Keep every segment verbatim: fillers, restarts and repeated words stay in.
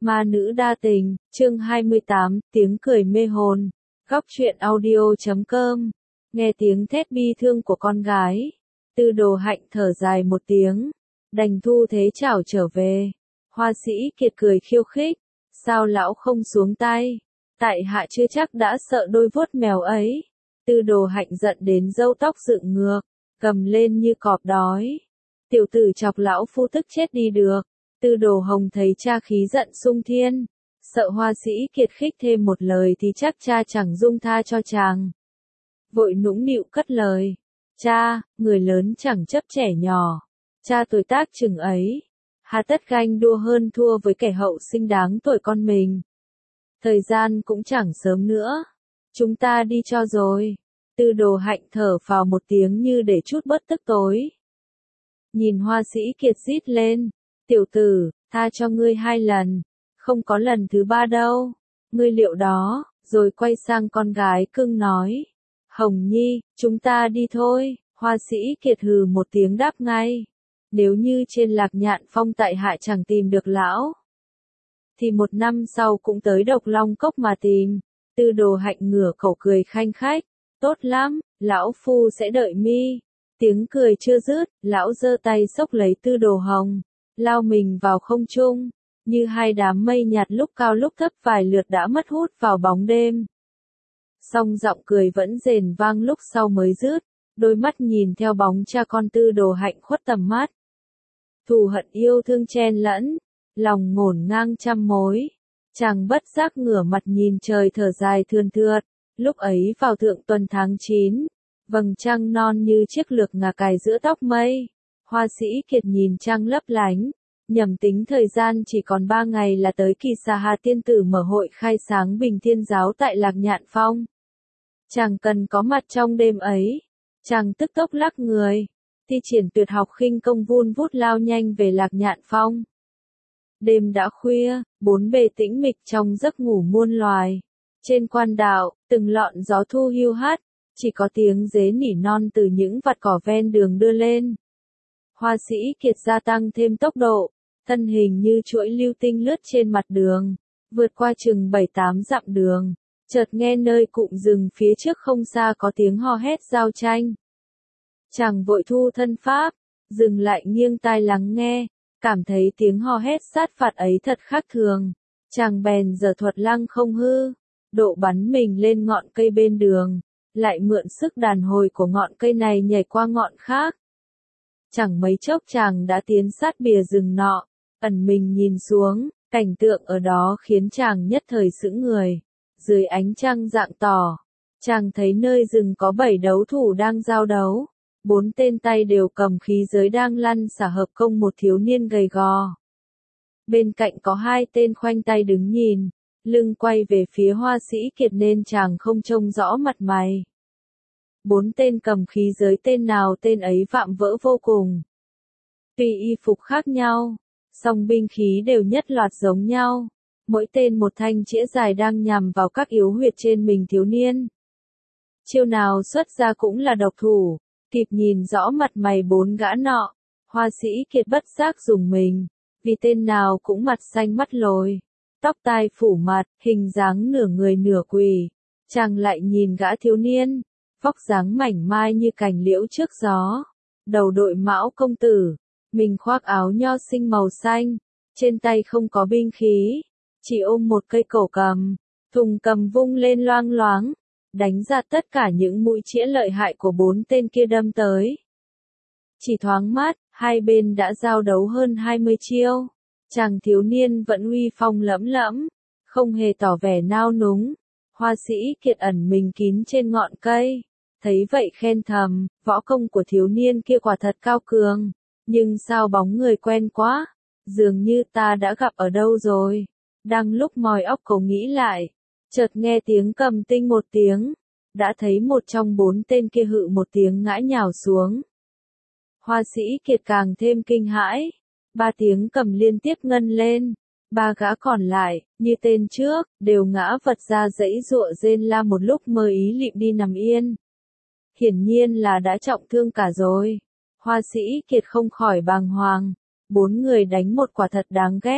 Ma nữ đa tình, chương hai mươi tám, tiếng cười mê hồn. Góc truyện audio chấm com. Nghe tiếng thét bi thương của con gái, Tư Đồ Hạnh thở dài một tiếng, đành thu thế chảo trở về. Hoa Sĩ Kiệt cười khiêu khích, sao lão không xuống tay, tại hạ chưa chắc đã sợ đôi vuốt mèo ấy. Tư Đồ Hạnh giận đến râu tóc dựng ngược, gầm lên như cọp đói. Tiểu tử chọc lão phu tức chết đi được. Tư Đồ Hồng thấy cha khí giận sung thiên, sợ Hoa Sĩ Kiệt khích thêm một lời thì chắc cha chẳng dung tha cho chàng. Vội nũng nịu cất lời, cha, người lớn chẳng chấp trẻ nhỏ, cha tuổi tác chừng ấy, hà tất ganh đua hơn thua với kẻ hậu sinh đáng tuổi con mình. Thời gian cũng chẳng sớm nữa, chúng ta đi cho rồi. Tư Đồ Hạnh thở phào một tiếng như để trút bớt tức tối. Nhìn Hoa Sĩ Kiệt rít lên, tiểu tử, tha cho ngươi hai lần, không có lần thứ ba đâu, ngươi liệu đó, rồi quay sang con gái cưng nói, Hồng Nhi, chúng ta đi thôi. Hoa Sĩ Kiệt hừ một tiếng đáp ngay, nếu như trên Lạc Nhạn Phong tại hạ chẳng tìm được lão, thì một năm sau cũng tới Độc Long Cốc mà tìm. Tư Đồ Hạnh ngửa khẩu cười khanh khách, tốt lắm, lão phu sẽ đợi mi. Tiếng cười chưa dứt, lão giơ tay xốc lấy Tư Đồ Hồng, lao mình vào không trung, như hai đám mây nhạt lúc cao lúc thấp vài lượt đã mất hút vào bóng đêm. Song giọng cười vẫn rền vang lúc sau mới dứt, đôi mắt nhìn theo bóng cha con Tư Đồ Hạnh khuất tầm mắt. Thù hận yêu thương chen lẫn, lòng ngổn ngang trăm mối, chàng bất giác ngửa mặt nhìn trời thở dài thườn thượt. Lúc ấy vào thượng tuần tháng chín, vầng trăng non như chiếc lược ngà cài giữa tóc mây. Hoa Sĩ Kiệt nhìn trăng lấp lánh, nhầm tính thời gian chỉ còn ba ngày là tới kỳ Xà Hà Tiên Tử mở hội khai sáng Bình Thiên Giáo tại Lạc Nhạn Phong. Chàng cần có mặt trong đêm ấy. Chàng tức tốc lắc người, thi triển tuyệt học khinh công vun vút lao nhanh về Lạc Nhạn Phong. Đêm đã khuya, bốn bề tĩnh mịch trong giấc ngủ muôn loài. Trên quan đạo, từng lọn gió thu hiu hắt, chỉ có tiếng dế nỉ non từ những vạt cỏ ven đường đưa lên. Hoa Sĩ Kiệt gia tăng thêm tốc độ, thân hình như chuỗi lưu tinh lướt trên mặt đường, vượt qua chừng bảy tám dặm đường, chợt nghe nơi cụm rừng phía trước không xa có tiếng hò hét giao tranh. Chàng vội thu thân pháp, dừng lại nghiêng tai lắng nghe, cảm thấy tiếng hò hét sát phạt ấy thật khác thường. Chàng bèn giở thuật lăng không hư, độ bắn mình lên ngọn cây bên đường, lại mượn sức đàn hồi của ngọn cây này nhảy qua ngọn khác. Chẳng mấy chốc chàng đã tiến sát bìa rừng nọ, ẩn mình nhìn xuống, cảnh tượng ở đó khiến chàng nhất thời sững người. Dưới ánh trăng rạng tỏ, chàng thấy nơi rừng có bảy đấu thủ đang giao đấu, bốn tên tay đều cầm khí giới đang lăn xả hợp công một thiếu niên gầy gò. Bên cạnh có hai tên khoanh tay đứng nhìn, lưng quay về phía Hoa Sĩ Kiệt nên chàng không trông rõ mặt mày. Bốn tên cầm khí giới tên nào tên ấy vạm vỡ vô cùng. Tuy y phục khác nhau, song binh khí đều nhất loạt giống nhau, mỗi tên một thanh chĩa dài đang nhằm vào các yếu huyệt trên mình thiếu niên. Chiêu nào xuất ra cũng là độc thủ, kịp nhìn rõ mặt mày bốn gã nọ, Hoa Sĩ Kiệt bất giác dùng mình, vì tên nào cũng mặt xanh mắt lồi, tóc tai phủ mặt, hình dáng nửa người nửa quỷ. Chàng lại nhìn gã thiếu niên, vóc dáng mảnh mai như cành liễu trước gió, đầu đội mão công tử, mình khoác áo nho sinh màu xanh, trên tay không có binh khí, chỉ ôm một cây cổ cầm, thùng cầm vung lên loang loáng, đánh ra tất cả những mũi chĩa lợi hại của bốn tên kia đâm tới. Chỉ thoáng mắt, hai bên đã giao đấu hơn hai mươi chiêu, chàng thiếu niên vẫn uy phong lẫm lẫm, không hề tỏ vẻ nao núng. Hoa Sĩ Kiệt ẩn mình kín trên ngọn cây, thấy vậy khen thầm, võ công của thiếu niên kia quả thật cao cường, nhưng sao bóng người quen quá, dường như ta đã gặp ở đâu rồi. Đang lúc mòi óc cầu nghĩ lại, chợt nghe tiếng cầm tinh một tiếng, đã thấy một trong bốn tên kia hự một tiếng ngã nhào xuống. Hoa Sĩ Kiệt càng thêm kinh hãi, ba tiếng cầm liên tiếp ngân lên, ba gã còn lại, như tên trước, đều ngã vật ra dãy giụa rên la một lúc mơ ý lịm đi nằm yên. Hiển nhiên là đã trọng thương cả rồi. Hoa Sĩ Kiệt không khỏi bàng hoàng, bốn người đánh một quả thật đáng ghét,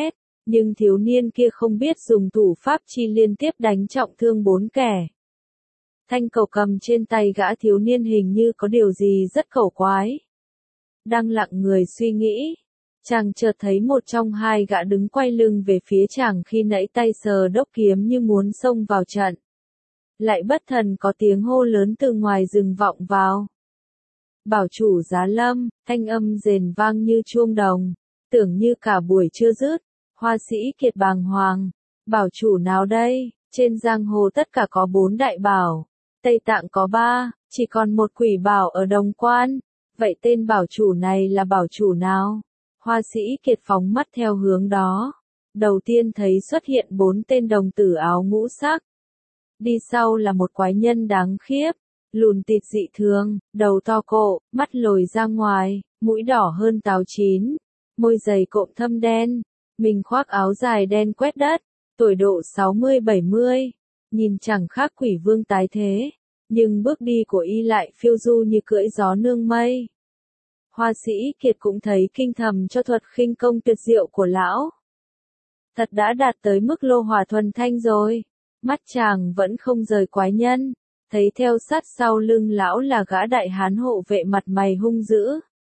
Nhưng thiếu niên kia không biết dùng thủ pháp chi liên tiếp đánh trọng thương bốn kẻ. Thanh cầu cầm trên tay gã thiếu niên hình như có điều gì rất khẩu quái. Đang lặng người suy nghĩ, chàng chợt thấy một trong hai gã đứng quay lưng về phía chàng khi nãy tay sờ đốc kiếm như muốn xông vào trận. Lại bất thần có tiếng hô lớn từ ngoài rừng vọng vào. Bảo chủ Giá Lâm, thanh âm rền vang như chuông đồng, tưởng như cả buổi chưa dứt. Hoa sĩ Kiệt bàng hoàng, bảo chủ nào đây? Trên giang hồ tất cả có bốn đại bảo, Tây Tạng có ba, chỉ còn một quỷ bảo ở Đồng Quan. Vậy tên bảo chủ này là bảo chủ nào? Hoa sĩ Kiệt phóng mắt theo hướng đó. Đầu tiên thấy xuất hiện bốn tên đồng tử áo ngũ sắc. Đi sau là một quái nhân đáng khiếp, lùn tịt dị thường, đầu to cộ, mắt lồi ra ngoài, mũi đỏ hơn táo chín, môi dày cộm thâm đen, mình khoác áo dài đen quét đất, tuổi độ sáu mươi bảy mươi, nhìn chẳng khác quỷ vương tái thế, nhưng bước đi của y lại phiêu du như cưỡi gió nương mây. Hoa sĩ Kiệt cũng thấy kinh thầm cho thuật khinh công tuyệt diệu của lão. Thật đã đạt tới mức lô hỏa thuần thanh rồi. Mắt chàng vẫn không rời quái nhân, thấy theo sát sau lưng lão là gã đại hán hộ vệ mặt mày hung dữ.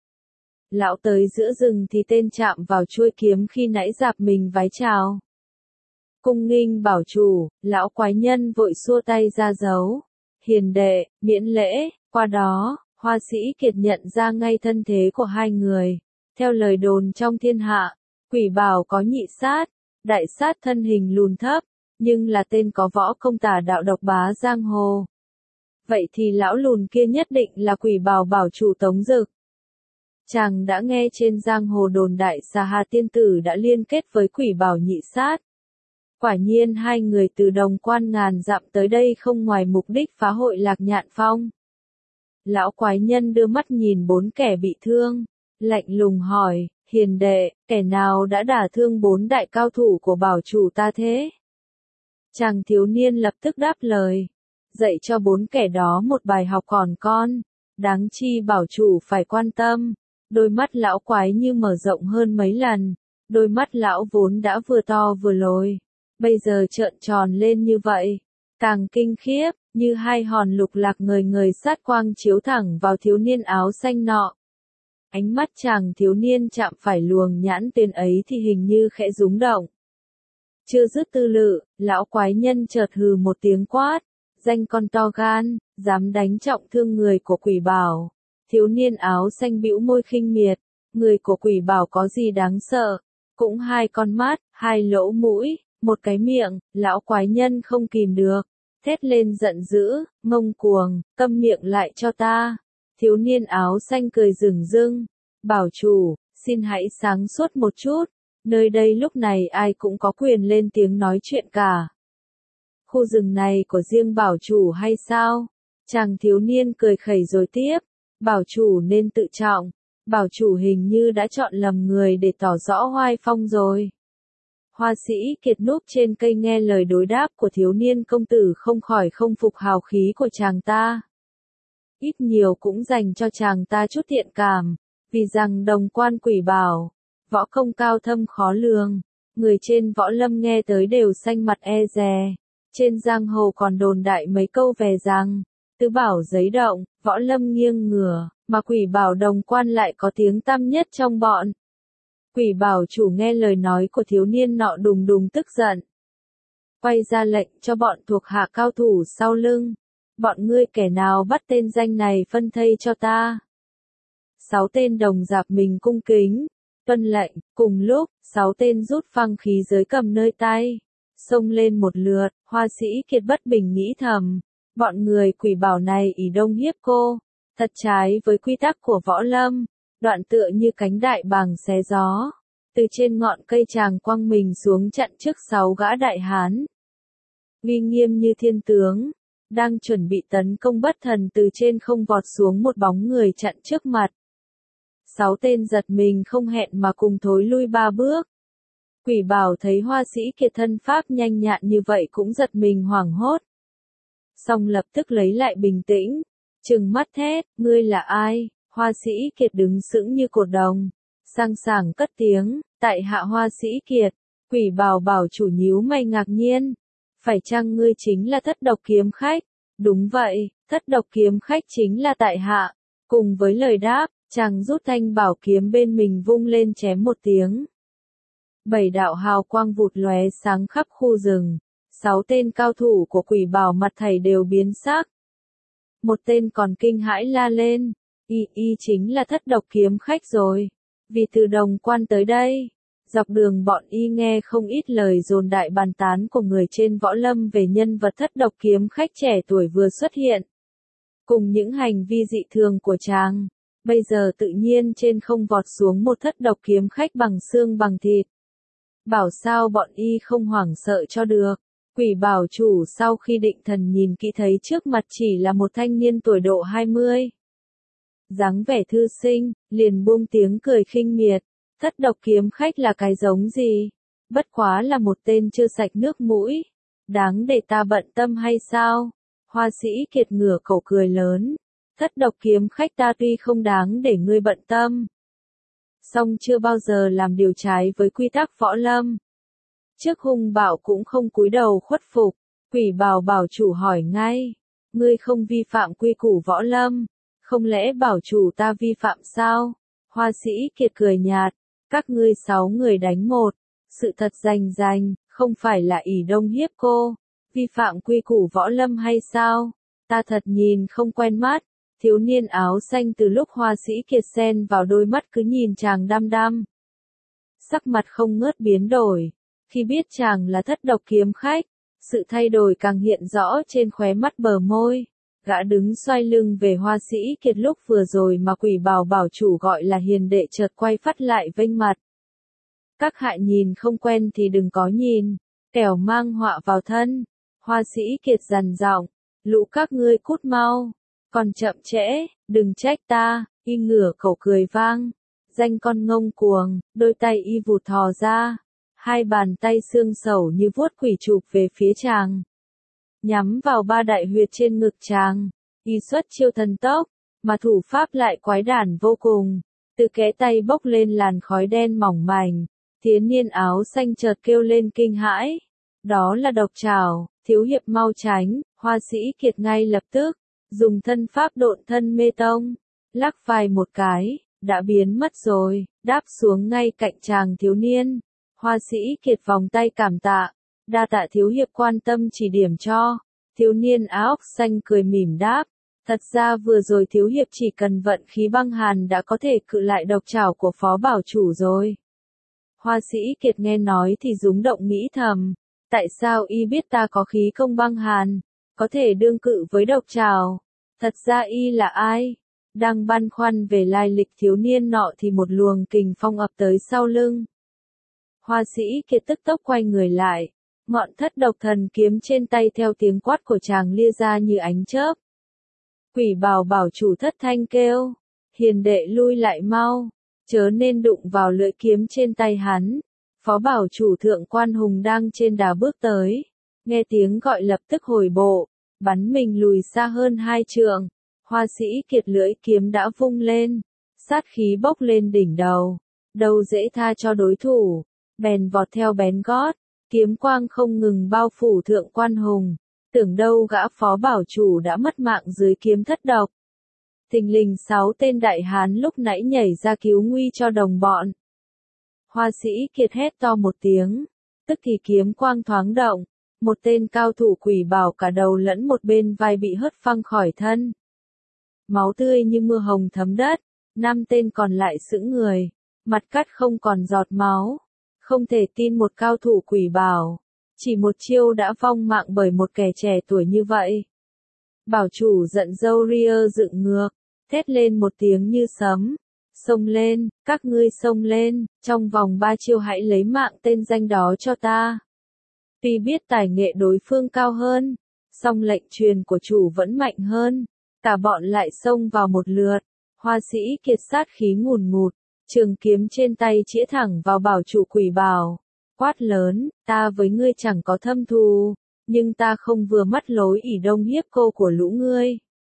Lão tới giữa rừng thì tên chạm vào chuôi kiếm khi nãy dạp mình vái chào. Cung nghinh bảo chủ, lão quái nhân vội xua tay ra dấu. Hiền đệ, miễn lễ, qua đó, Hoa sĩ Kiệt nhận ra ngay thân thế của hai người. Theo lời đồn trong thiên hạ, quỷ bảo có nhị sát, đại sát thân hình lùn thấp, nhưng là tên có võ công tà đạo độc bá giang hồ. Vậy thì lão lùn kia nhất định là quỷ bảo bảo chủ Tống Dực. Chàng đã nghe trên giang hồ đồn đại Xà Hà tiên tử đã liên kết với quỷ bảo nhị sát. Quả nhiên hai người từ Đồng Quan ngàn dặm tới đây không ngoài mục đích phá hội Lạc Nhạn Phong. Lão quái nhân đưa mắt nhìn bốn kẻ bị thương, lạnh lùng hỏi, hiền đệ, kẻ nào đã đả thương bốn đại cao thủ của bảo chủ ta thế? Chàng thiếu niên lập tức đáp lời, dạy cho bốn kẻ đó một bài học còn con, đáng chi bảo chủ phải quan tâm. Đôi mắt lão quái như mở rộng hơn mấy lần, đôi mắt lão vốn đã vừa to vừa lồi, bây giờ trợn tròn lên như vậy, càng kinh khiếp, như hai hòn lục lạc ngời ngời sát quang chiếu thẳng vào thiếu niên áo xanh nọ. Ánh mắt chàng thiếu niên chạm phải luồng nhãn tên ấy thì hình như khẽ rúng động. Chưa dứt tư lự, lão quái nhân chợt hừ một tiếng quát, danh con to gan, dám đánh trọng thương người của quỷ bảo. Thiếu niên áo xanh bĩu môi khinh miệt, người của quỷ bảo có gì đáng sợ, cũng hai con mắt, hai lỗ mũi, một cái miệng, lão quái nhân không kìm được, thét lên giận dữ, ngông cuồng, câm miệng lại cho ta. Thiếu niên áo xanh cười rừng rưng, bảo chủ, xin hãy sáng suốt một chút, nơi đây lúc này ai cũng có quyền lên tiếng nói chuyện cả. Khu rừng này của riêng bảo chủ hay sao? Chàng thiếu niên cười khẩy rồi tiếp, bảo chủ nên tự trọng, bảo chủ hình như đã chọn lầm người để tỏ rõ oai phong rồi. Hoa sĩ Kiệt núp trên cây nghe lời đối đáp của thiếu niên công tử không khỏi không phục hào khí của chàng ta. Ít nhiều cũng dành cho chàng ta chút thiện cảm, vì rằng Đồng Quan quỷ bảo, võ công cao thâm khó lường, người trên võ lâm nghe tới đều xanh mặt e dè. Trên giang hồ còn đồn đại mấy câu về rằng, tứ bảo giấy động, võ lâm nghiêng ngửa, mà quỷ bảo Đồng Quan lại có tiếng tăm nhất trong bọn. Quỷ bảo chủ nghe lời nói của thiếu niên nọ đùng đùng tức giận. Quay ra lệnh cho bọn thuộc hạ cao thủ sau lưng. Bọn ngươi kẻ nào bắt tên danh này phân thây cho ta. Sáu tên đồng dạp mình cung kính, tuân lệnh, cùng lúc, sáu tên rút phăng khí giới cầm nơi tay. Xông lên một lượt, Hoa sĩ Kiệt bất bình nghĩ thầm. Bọn người quỷ bảo này ỷ đông hiếp cô, thật trái với quy tắc của võ lâm. Đoạn tựa như cánh đại bàng xé gió, từ trên ngọn cây chàng quăng mình xuống chặn trước sáu gã đại hán. Uy nghiêm như thiên tướng, đang chuẩn bị tấn công bất thần từ trên không vọt xuống một bóng người chặn trước mặt. Sáu tên giật mình không hẹn mà cùng thối lui ba bước. Quỷ bảo thấy Hoa sĩ Kiệt thân pháp nhanh nhạn như vậy cũng giật mình hoảng hốt. Xong lập tức lấy lại bình tĩnh, trừng mắt thét, ngươi là ai? Hoa sĩ Kiệt đứng sững như cột đồng, sang sảng cất tiếng, tại hạ Hoa sĩ Kiệt, Quỷ bảo bảo chủ nhíu mày ngạc nhiên. Phải chăng ngươi chính là thất độc kiếm khách? Đúng vậy, thất độc kiếm khách chính là tại hạ. Cùng với lời đáp, chàng rút thanh bảo kiếm bên mình vung lên chém một tiếng. Bảy đạo hào quang vụt lóe sáng khắp khu rừng. Sáu tên cao thủ của quỷ bảo mặt thảy đều biến sắc. Một tên còn kinh hãi la lên. Y y chính là thất độc kiếm khách rồi. Vì từ Đồng Quan tới đây. Dọc đường bọn y nghe không ít lời dồn đại bàn tán của người trên võ lâm về nhân vật thất độc kiếm khách trẻ tuổi vừa xuất hiện. Cùng những hành vi dị thường của chàng. Bây giờ tự nhiên trên không vọt xuống một thất độc kiếm khách bằng xương bằng thịt. Bảo sao bọn y không hoảng sợ cho được. Quỷ bảo chủ sau khi định thần nhìn kỹ thấy trước mặt chỉ là một thanh niên tuổi độ hai mươi. Dáng vẻ thư sinh, liền buông tiếng cười khinh miệt. Thất độc kiếm khách là cái giống gì? Bất quá là một tên chưa sạch nước mũi. Đáng để ta bận tâm hay sao? Hoa sĩ Kiệt ngửa cổ cười lớn. Thất độc kiếm khách ta tuy không đáng để ngươi bận tâm. Song chưa bao giờ làm điều trái với quy tắc võ lâm. Trước hung bạo cũng không cúi đầu khuất phục. Quỷ bảo bảo chủ hỏi ngay. Ngươi không vi phạm quy củ võ lâm. Không lẽ bảo chủ ta vi phạm sao? Hoa sĩ Kiệt cười nhạt. Các ngươi sáu người đánh một. Sự thật rành rành, không phải là ỷ đông hiếp cô. Vi phạm quy củ võ lâm hay sao? Ta thật nhìn không quen mắt. Thiếu niên áo xanh từ lúc Hoa sĩ Kiệt xen vào đôi mắt cứ nhìn chàng đăm đăm. Sắc mặt không ngớt biến đổi. Khi biết chàng là thất độc kiếm khách, sự thay đổi càng hiện rõ trên khóe mắt bờ môi. Gã đứng xoay lưng về Hoa sĩ Kiệt lúc vừa rồi mà quỷ bảo bảo chủ gọi là hiền đệ chợt quay phát lại vênh mặt. Các hạ nhìn không quen thì đừng có nhìn, kẻo mang họa vào thân. Hoa sĩ Kiệt dằn giọng, lũ các ngươi cút mau, còn chậm trễ, đừng trách ta. Y ngửa cổ cười vang, danh con ngông cuồng, đôi tay y vụt thò ra, hai bàn tay xương sẩu như vuốt quỷ chụp về phía chàng. Nhắm vào ba đại huyệt trên ngực chàng, y xuất chiêu thần tốc, mà thủ pháp lại quái đản vô cùng. Từ kẽ tay bốc lên làn khói đen mỏng manh, thiếu niên áo xanh chợt kêu lên kinh hãi. Đó là độc trảo, thiếu hiệp mau tránh. Hoa sĩ Kiệt ngay lập tức, dùng thân pháp độn thân mê tông, lắc vai một cái, đã biến mất rồi, đáp xuống ngay cạnh chàng thiếu niên. Hoa sĩ Kiệt vòng tay cảm tạ, đa tạ thiếu hiệp quan tâm chỉ điểm cho. Thiếu niên áo xanh cười mỉm đáp, thật ra vừa rồi thiếu hiệp chỉ cần vận khí băng hàn đã có thể cự lại độc trảo của phó bảo chủ rồi. Hoa sĩ Kiệt nghe nói thì rúng động nghĩ thầm, tại sao y biết ta có khí công băng hàn, có thể đương cự với độc trảo? Thật ra y là ai? Đang băn khoăn về lai lịch thiếu niên nọ thì một luồng kình phong ập tới sau lưng. Hoa sĩ Kiệt tức tốc quay người lại, ngọn thất độc thần kiếm trên tay theo tiếng quát của chàng lia ra như ánh chớp. Quỷ bảo bảo chủ thất thanh kêu, hiền đệ lui lại mau, chớ nên đụng vào lưỡi kiếm trên tay hắn. Phó bảo chủ Thượng Quan Hùng đang trên đà bước tới, nghe tiếng gọi lập tức hồi bộ, bắn mình lùi xa hơn hai trượng. Hoa sĩ Kiệt lưỡi kiếm đã vung lên, sát khí bốc lên đỉnh đầu, đâu dễ tha cho đối thủ, bèn vọt theo bén gót, kiếm quang không ngừng bao phủ Thượng Quan Hùng, tưởng đâu gã phó bảo chủ đã mất mạng dưới kiếm thất độc. Thình lình sáu tên đại hán lúc nãy nhảy ra cứu nguy cho đồng bọn. Hoa sĩ Kiệt hét to một tiếng, tức thì kiếm quang thoáng động, một tên cao thủ quỷ bảo cả đầu lẫn một bên vai bị hất phăng khỏi thân. Máu tươi như mưa hồng thấm đất, năm tên còn lại sững người, mặt cắt không còn giọt máu. Không thể tin một cao thủ quỷ bảo, chỉ một chiêu đã vong mạng bởi một kẻ trẻ tuổi như vậy. Bảo chủ giận râu ria dựng ngược, thét lên một tiếng như sấm. Xông lên, các ngươi xông lên, trong vòng ba chiêu hãy lấy mạng tên danh đó cho ta. Tuy biết tài nghệ đối phương cao hơn, song lệnh truyền của chủ vẫn mạnh hơn. Cả bọn lại xông vào một lượt. Hoa sĩ Kiệt sát khí ngùn ngụt, trường kiếm trên tay chĩa thẳng vào bảo chủ quỷ bảo. Quát lớn, ta với ngươi chẳng có thâm thù, nhưng ta không vừa mắt lối ỷ đông hiếp cô của lũ ngươi.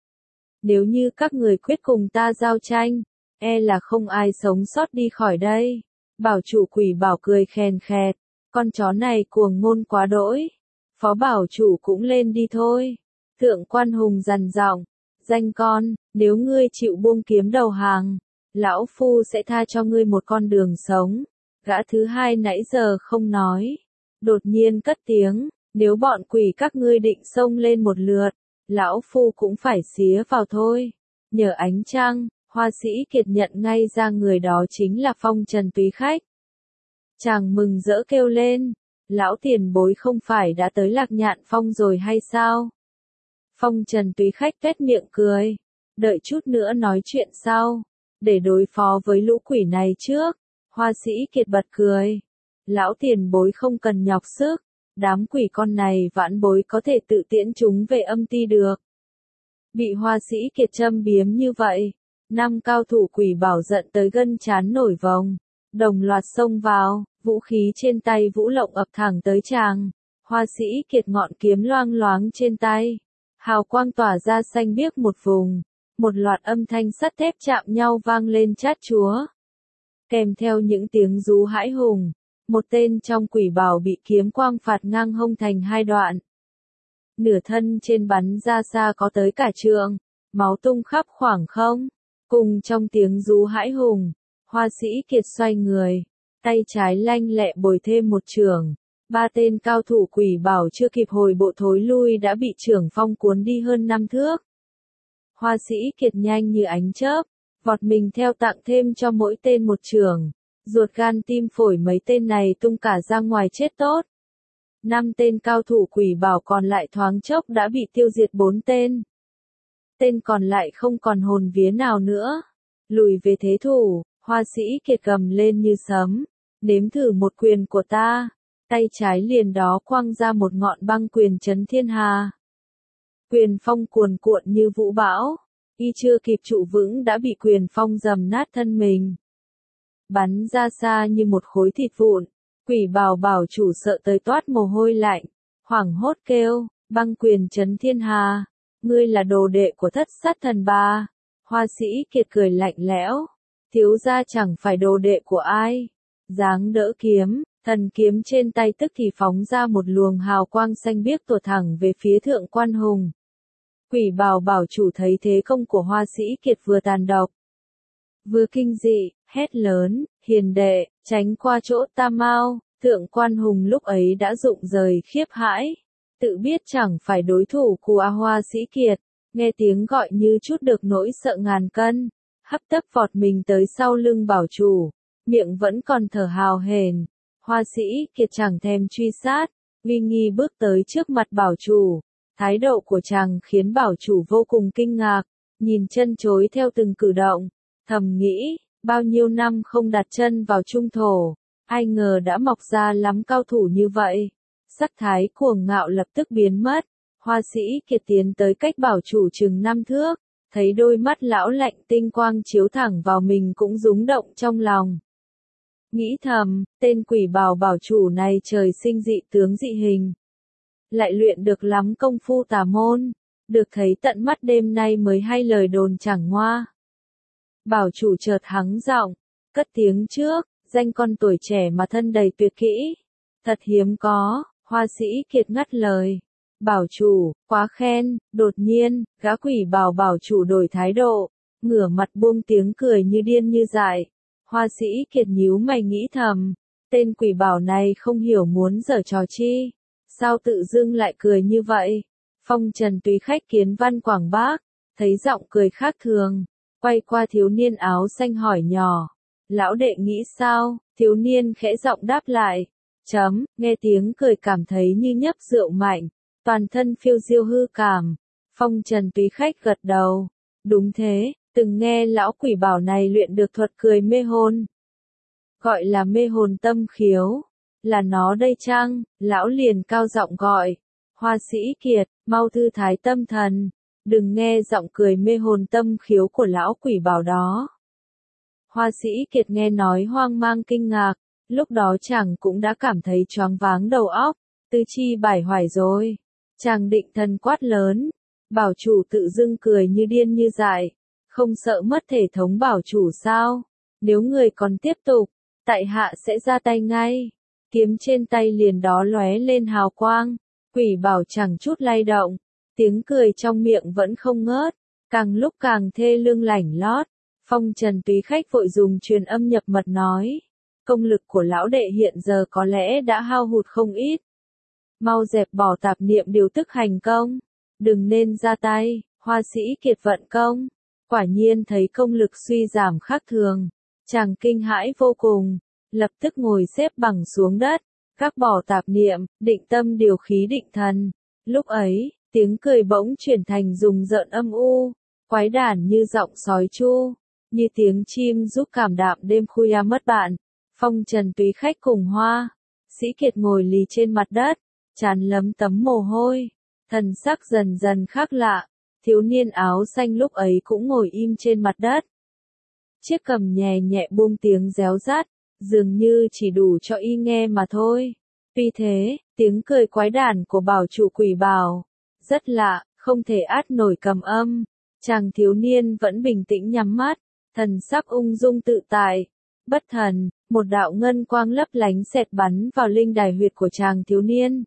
Nếu như các người quyết cùng ta giao tranh, e là không ai sống sót đi khỏi đây. Bảo chủ quỷ bảo cười khèn khẹt, Con chó này cuồng ngôn quá đỗi. Phó bảo chủ cũng lên đi thôi. Thượng Quan Hùng dằn giọng, danh con, nếu ngươi chịu buông kiếm đầu hàng, lão phu sẽ tha cho ngươi một con đường sống. Gã thứ hai nãy giờ không nói, đột nhiên cất tiếng, nếu bọn quỷ các ngươi định xông lên một lượt, lão phu cũng phải xía vào thôi. Nhờ ánh trăng, Hoa Sĩ Kiệt nhận ngay ra người đó chính là Phong Trần Túy Khách. Chàng mừng rỡ kêu lên, lão tiền bối không phải đã tới Lạc Nhạn Phong rồi hay sao? Phong Trần Túy Khách tuét miệng cười, đợi chút nữa nói chuyện sau, để đối phó với lũ quỷ này trước. Hoa Sĩ Kiệt bật cười, lão tiền bối không cần nhọc sức, đám quỷ con này vãn bối có thể tự tiễn chúng về âm ti được. Bị Hoa Sĩ Kiệt châm biếm như vậy, năm cao thủ quỷ bảo giận tới gân trán nổi vòng, đồng loạt xông vào, vũ khí trên tay Vũ Lộng ập thẳng tới chàng. Hoa Sĩ Kiệt ngọn kiếm loang loáng trên tay, hào quang tỏa ra xanh biếc một vùng, một loạt âm thanh sắt thép chạm nhau vang lên chát chúa. Kèm theo những tiếng rú hãi hùng, một tên trong quỷ bảo bị kiếm quang phạt ngang hông thành hai đoạn. Nửa thân trên bắn ra xa có tới cả trượng, máu tung khắp khoảng không. Cùng trong tiếng rú hãi hùng, Hoa Sĩ Kiệt xoay người, tay trái lanh lẹ bồi thêm một chưởng. Ba tên cao thủ quỷ bảo chưa kịp hồi bộ thối lui đã bị chưởng phong cuốn đi hơn năm thước. Hoa Sĩ Kiệt nhanh như ánh chớp, vọt mình theo tặng thêm cho mỗi tên một chưởng, ruột gan tim phổi mấy tên này tung cả ra ngoài chết tốt. Năm tên cao thủ quỷ bảo còn lại thoáng chốc đã bị tiêu diệt bốn tên. Tên còn lại không còn hồn vía nào nữa. Lùi về thế thủ, Hoa Sĩ Kiệt gầm lên như sấm, nếm thử một quyền của ta. Tay trái liền đó quăng ra một ngọn băng quyền chấn thiên hà. Quyền phong cuồn cuộn như vũ bão, y chưa kịp trụ vững đã bị quyền phong dầm nát thân mình. Bắn ra xa như một khối thịt vụn, quỷ bảo bảo chủ sợ tới toát mồ hôi lạnh, hoảng hốt kêu, băng quyền chấn thiên hà, ngươi là đồ đệ của Thất Sát Thần Ba. Hoa Sĩ Kiệt cười lạnh lẽo, thiếu gia chẳng phải đồ đệ của ai. Giáng đỡ kiếm, thần kiếm trên tay tức thì phóng ra một luồng hào quang xanh biếc tụa thẳng về phía Thượng Quan Hùng. Quỷ bảo bảo chủ thấy thế công của Hoa Sĩ Kiệt vừa tàn độc, vừa kinh dị, hét lớn, hiền đệ, tránh qua chỗ ta mau. Thượng Quan Hùng lúc ấy đã rụng rời khiếp hãi, tự biết chẳng phải đối thủ của Hoa Sĩ Kiệt, nghe tiếng gọi như chút được nỗi sợ ngàn cân, hấp tấp vọt mình tới sau lưng bảo chủ, miệng vẫn còn thở hào hển. Hoa Sĩ Kiệt chẳng thèm truy sát, uy nghi bước tới trước mặt bảo chủ, thái độ của chàng khiến bảo chủ vô cùng kinh ngạc, nhìn chân chối theo từng cử động, thầm nghĩ, bao nhiêu năm không đặt chân vào trung thổ, ai ngờ đã mọc ra lắm cao thủ như vậy. Sắc thái cuồng ngạo lập tức biến mất, Hoa Sĩ Kiệt tiến tới cách bảo chủ chừng năm thước, thấy đôi mắt lão lạnh tinh quang chiếu thẳng vào mình cũng rúng động trong lòng. Nghĩ thầm, tên quỷ bảo bảo chủ này trời sinh dị tướng dị hình, lại luyện được lắm công phu tà môn, được thấy tận mắt đêm nay mới hay lời đồn chẳng ngoa. Bảo chủ chợt hắng giọng, cất tiếng trước, danh con tuổi trẻ mà thân đầy tuyệt kỹ, thật hiếm có. Hoa Sĩ Kiệt ngắt lời, bảo chủ, quá khen. Đột nhiên, gã quỷ bảo bảo chủ đổi thái độ, ngửa mặt buông tiếng cười như điên như dại. Hoa Sĩ Kiệt nhíu mày nghĩ thầm, tên quỷ bảo này không hiểu muốn giở trò chi, sao tự dưng lại cười như vậy. Phong Trần Túy Khách kiến văn quảng bác, thấy giọng cười khác thường, quay qua thiếu niên áo xanh hỏi nhỏ, lão đệ nghĩ sao? Thiếu niên khẽ giọng đáp lại, chấm, nghe tiếng cười cảm thấy như nhấp rượu mạnh, toàn thân phiêu diêu hư cảm. Phong Trần Túy Khách gật đầu, đúng thế, từng nghe lão quỷ bảo này luyện được thuật cười mê hồn, gọi là mê hồn tâm khiếu, là nó đây chăng? Lão liền cao giọng gọi, Hoa Sĩ Kiệt, mau thư thái tâm thần, đừng nghe giọng cười mê hồn tâm khiếu của lão quỷ bảo đó. Hoa Sĩ Kiệt nghe nói hoang mang kinh ngạc, lúc đó chàng cũng đã cảm thấy choáng váng đầu óc, tư chi bải hoài rồi. Chàng định thần quát lớn, bảo chủ tự dưng cười như điên như dại, không sợ mất thể thống bảo chủ sao? Nếu người còn tiếp tục, tại hạ sẽ ra tay ngay. kiếm trên tay liền đó lóe lên hào quang, Quỷ Bảo chẳng chút lay động, tiếng cười trong miệng vẫn không ngớt, càng lúc càng thê lương lảnh lót. Phong Trần Túy Khách vội dùng truyền âm nhập mật nói, công lực của lão đệ hiện giờ có lẽ đã hao hụt không ít. Mau dẹp bỏ tạp niệm điều tức hành công, đừng nên ra tay, Hoa Sĩ Kiệt vận công. Quả nhiên thấy công lực suy giảm khác thường, chàng kinh hãi vô cùng, lập tức ngồi xếp bằng xuống đất, gác bỏ tạp niệm, định tâm điều khí định thần. Lúc ấy, tiếng cười bỗng chuyển thành rùng rợn âm u, quái đản như giọng sói chu, như tiếng chim giúp cảm đạm đêm khuya mất bạn. Phong Trần Túy Khách cùng Hoa Sĩ Kiệt ngồi lì trên mặt đất, trán lấm tấm mồ hôi, thần sắc dần dần khác lạ. Thiếu niên áo xanh lúc ấy cũng ngồi im trên mặt đất. Chiếc cầm nhẹ nhẹ buông tiếng réo rắt, dường như chỉ đủ cho y nghe mà thôi. Tuy thế, tiếng cười quái đản của bảo chủ Quỷ Bảo rất lạ, không thể át nổi cầm âm. Chàng thiếu niên vẫn bình tĩnh nhắm mắt, thần sắc ung dung tự tại. Bất thần, một đạo ngân quang lấp lánh xẹt bắn vào linh đài huyệt của chàng thiếu niên.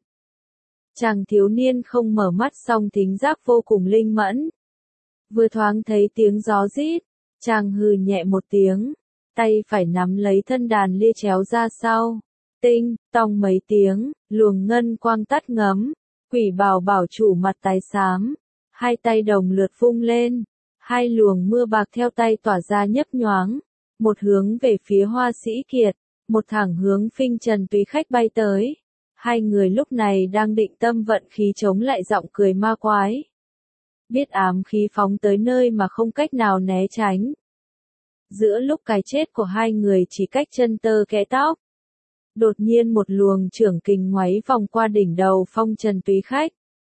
Chàng thiếu niên không mở mắt song thính giác vô cùng linh mẫn. Vừa thoáng thấy tiếng gió rít, chàng hừ nhẹ một tiếng, tay phải nắm lấy thân đàn lia chéo ra sau. Tinh, tong mấy tiếng, luồng ngân quang tắt ngấm, Quỷ Bảo bảo chủ mặt tái xám, hai tay đồng lượt vung lên, hai luồng mưa bạc theo tay tỏa ra nhấp nhoáng, một hướng về phía Hoa Sĩ Kiệt, một thẳng hướng Phong Trần Túy Khách bay tới. Hai người lúc này đang định tâm vận khí chống lại giọng cười ma quái. Biết ám khí phóng tới nơi mà không cách nào né tránh. Giữa lúc cái chết của hai người chỉ cách chân tơ kẽ tóc. Đột nhiên một luồng trưởng kình ngoáy vòng qua đỉnh đầu Phong Trần Túy Khách.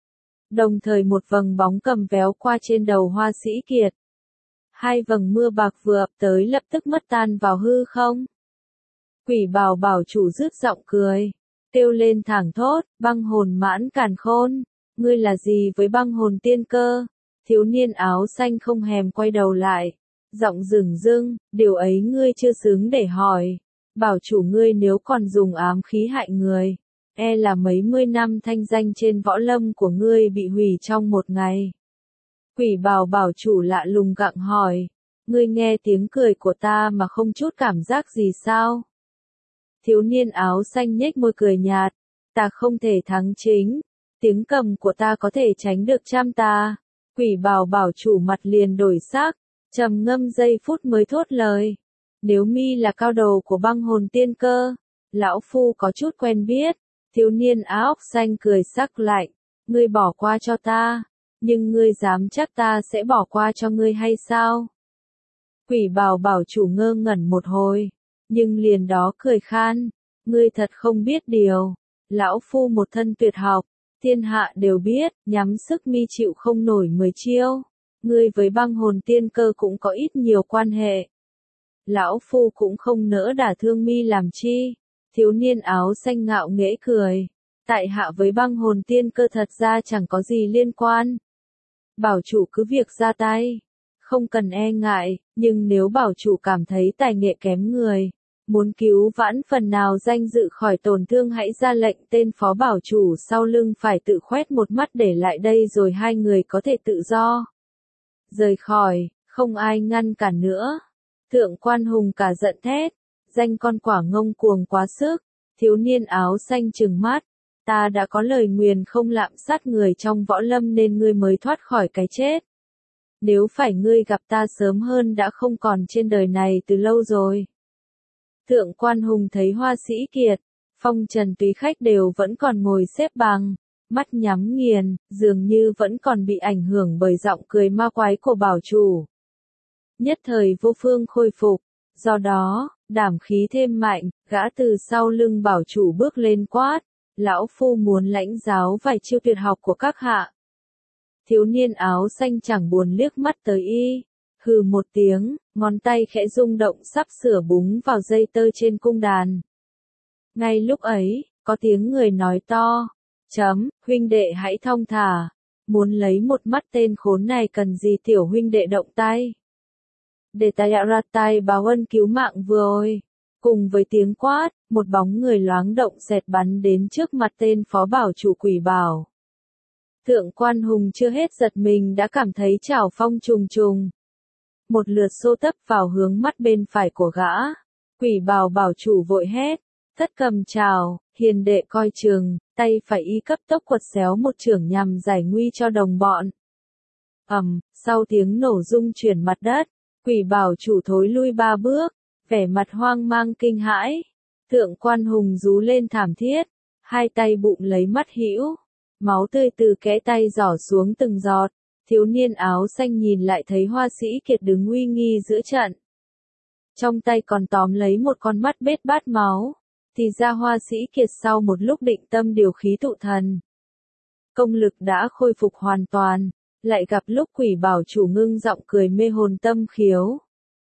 Đồng thời một vầng bóng cầm véo qua trên đầu Hoa Sĩ Kiệt. Hai vầng mưa bạc vừa ập tới lập tức mất tan vào hư không. Quỷ Bảo bảo chủ rứt giọng cười, kêu lên thẳng thốt, băng hồn mãn càn khôn, ngươi là gì với băng hồn tiên cơ? Thiếu niên áo xanh không hèm quay đầu lại, giọng dửng dưng, điều ấy ngươi chưa xứng để hỏi. Bảo chủ ngươi nếu còn dùng ám khí hại người, e là mấy mươi năm thanh danh trên võ lâm của ngươi bị hủy trong một ngày. Quỷ Bảo bảo chủ lạ lùng gặng hỏi, ngươi nghe tiếng cười của ta mà không chút cảm giác gì sao? Thiếu niên áo xanh nhếch môi cười nhạt, ta không thể thắng chính, tiếng cầm của ta có thể tránh được trăm ta. Quỷ Bảo bảo chủ mặt liền đổi sắc, trầm ngâm giây phút mới thốt lời, nếu mi là cao đồ của băng hồn tiên cơ, lão phu có chút quen biết. Thiếu niên áo xanh cười sắc lạnh, ngươi bỏ qua cho ta, nhưng ngươi dám chắc ta sẽ bỏ qua cho ngươi hay sao? Quỷ Bảo bảo chủ ngơ ngẩn một hồi, nhưng liền đó cười khan, ngươi thật không biết điều, lão phu một thân tuyệt học, thiên hạ đều biết, nhắm sức mi chịu không nổi mười chiêu, ngươi với băng hồn tiên cơ cũng có ít nhiều quan hệ. Lão phu cũng không nỡ đả thương mi làm chi. Thiếu niên áo xanh ngạo nghễ cười, tại hạ với băng hồn tiên cơ thật ra chẳng có gì liên quan. Bảo chủ cứ việc ra tay, không cần e ngại, nhưng nếu bảo chủ cảm thấy tài nghệ kém người, muốn cứu vãn phần nào danh dự khỏi tổn thương hãy ra lệnh tên phó bảo chủ sau lưng phải tự khoét một mắt để lại đây rồi hai người có thể tự do rời khỏi, không ai ngăn cản nữa. Thượng quan Hùng cả giận thét, danh con quả ngông cuồng quá sức. Thiếu niên áo xanh trừng mắt, ta đã có lời nguyền không lạm sát người trong võ lâm nên ngươi mới thoát khỏi cái chết. Nếu phải ngươi gặp ta sớm hơn đã không còn trên đời này từ lâu rồi. Thượng quan Hùng thấy Hoa Sĩ Kiệt, Phong Trần Túy Khách đều vẫn còn ngồi xếp bằng, mắt nhắm nghiền, dường như vẫn còn bị ảnh hưởng bởi giọng cười ma quái của bảo chủ. Nhất thời vô phương khôi phục, do đó, đảm khí thêm mạnh, gã từ sau lưng bảo chủ bước lên quát, lão phu muốn lãnh giáo vài chiêu tuyệt học của các hạ. Thiếu niên áo xanh chẳng buồn liếc mắt tới y, hừ một tiếng, ngón tay khẽ rung động sắp sửa búng vào dây tơ trên cung đàn. Ngay lúc ấy, có tiếng người nói to, chấm, huynh đệ hãy thong thả, muốn lấy một mắt tên khốn này cần gì tiểu huynh đệ động tay. Để tay ra tay báo ân cứu mạng vừa ôi. Cùng với tiếng quát, một bóng người loáng động xẹt bắn đến trước mặt tên phó bảo chủ Quỷ Bảo. Thượng Quan Hùng chưa hết giật mình đã cảm thấy chảo phong trùng trùng. Một lượt xô tấp vào hướng mắt bên phải của gã. Quỷ Bảo bảo chủ vội hét, thất cầm chào, hiền đệ coi chừng, tay phải y cấp tốc quật xéo một chưởng nhằm giải nguy cho đồng bọn. Ầm, sau tiếng nổ rung chuyển mặt đất, Quỷ Bảo chủ thối lui ba bước, vẻ mặt hoang mang kinh hãi. Thượng Quan Hùng rú lên thảm thiết, hai tay bụng lấy mắt hữu, máu tươi từ kẽ tay giỏ xuống từng giọt. Thiếu niên áo xanh nhìn lại thấy Hoa Sĩ Kiệt đứng uy nghi giữa trận. Trong tay còn tóm lấy một con mắt bết bát máu. Thì ra Hoa Sĩ Kiệt sau một lúc định tâm điều khí tụ thần. Công lực đã khôi phục hoàn toàn, lại gặp lúc Quỷ Bảo chủ ngưng giọng cười mê hồn tâm khiếu.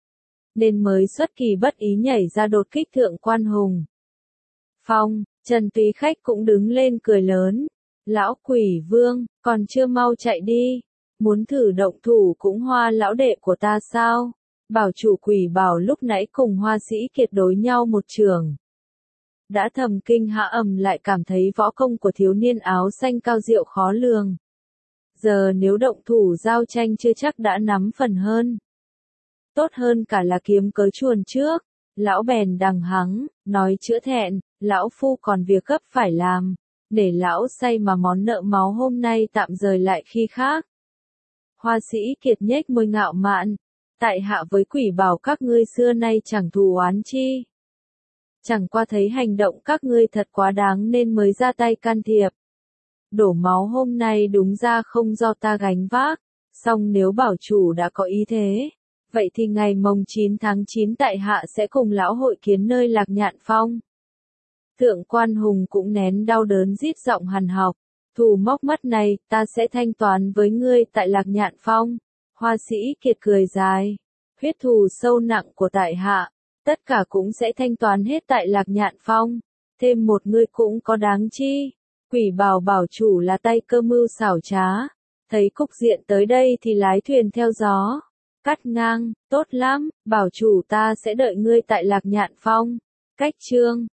Nên mới xuất kỳ bất ý nhảy ra đột kích Thượng Quan Hùng. Phong, Trần Túy Khách cũng đứng lên cười lớn. Lão Quỷ Vương, còn chưa mau chạy đi. Muốn thử động thủ cũng Hoa lão đệ của ta sao? Bảo chủ Quỷ Bảo lúc nãy cùng Hoa Sĩ Kiệt đối nhau một trường. Đã thầm kinh hạ ầm lại cảm thấy võ công của thiếu niên áo xanh cao diệu khó lường. Giờ nếu động thủ giao tranh chưa chắc đã nắm phần hơn. Tốt hơn cả là kiếm cớ chuồn trước. Lão bèn đằng hắng, nói chữa thẹn, lão phu còn việc gấp phải làm. Để lão say mà món nợ máu hôm nay tạm rời lại khi khác. Hoa Sĩ Kiệt nhếch môi ngạo mạn, tại hạ với Quỷ Bảo các ngươi xưa nay chẳng thù oán chi. Chẳng qua thấy hành động các ngươi thật quá đáng nên mới ra tay can thiệp. Đổ máu hôm nay đúng ra không do ta gánh vác, song nếu bảo chủ đã có ý thế, vậy thì ngày mồng chín tháng chín tại hạ sẽ cùng lão hội kiến nơi Lạc Nhạn Phong. Thượng Quan Hùng cũng nén đau đớn rít giọng hằn học, thù móc mắt này ta sẽ thanh toán với ngươi tại Lạc Nhạn Phong. Hoa Sĩ Kiệt cười dài, huyết thù sâu nặng của tại hạ, tất cả cũng sẽ thanh toán hết tại Lạc Nhạn Phong, thêm một ngươi cũng có đáng chi. Quỷ Bảo bảo chủ là tay cơ mưu xảo trá, thấy cục diện tới đây thì lái thuyền theo gió, cắt ngang, tốt lắm, bảo chủ ta sẽ đợi ngươi tại Lạc Nhạn Phong. Cách chương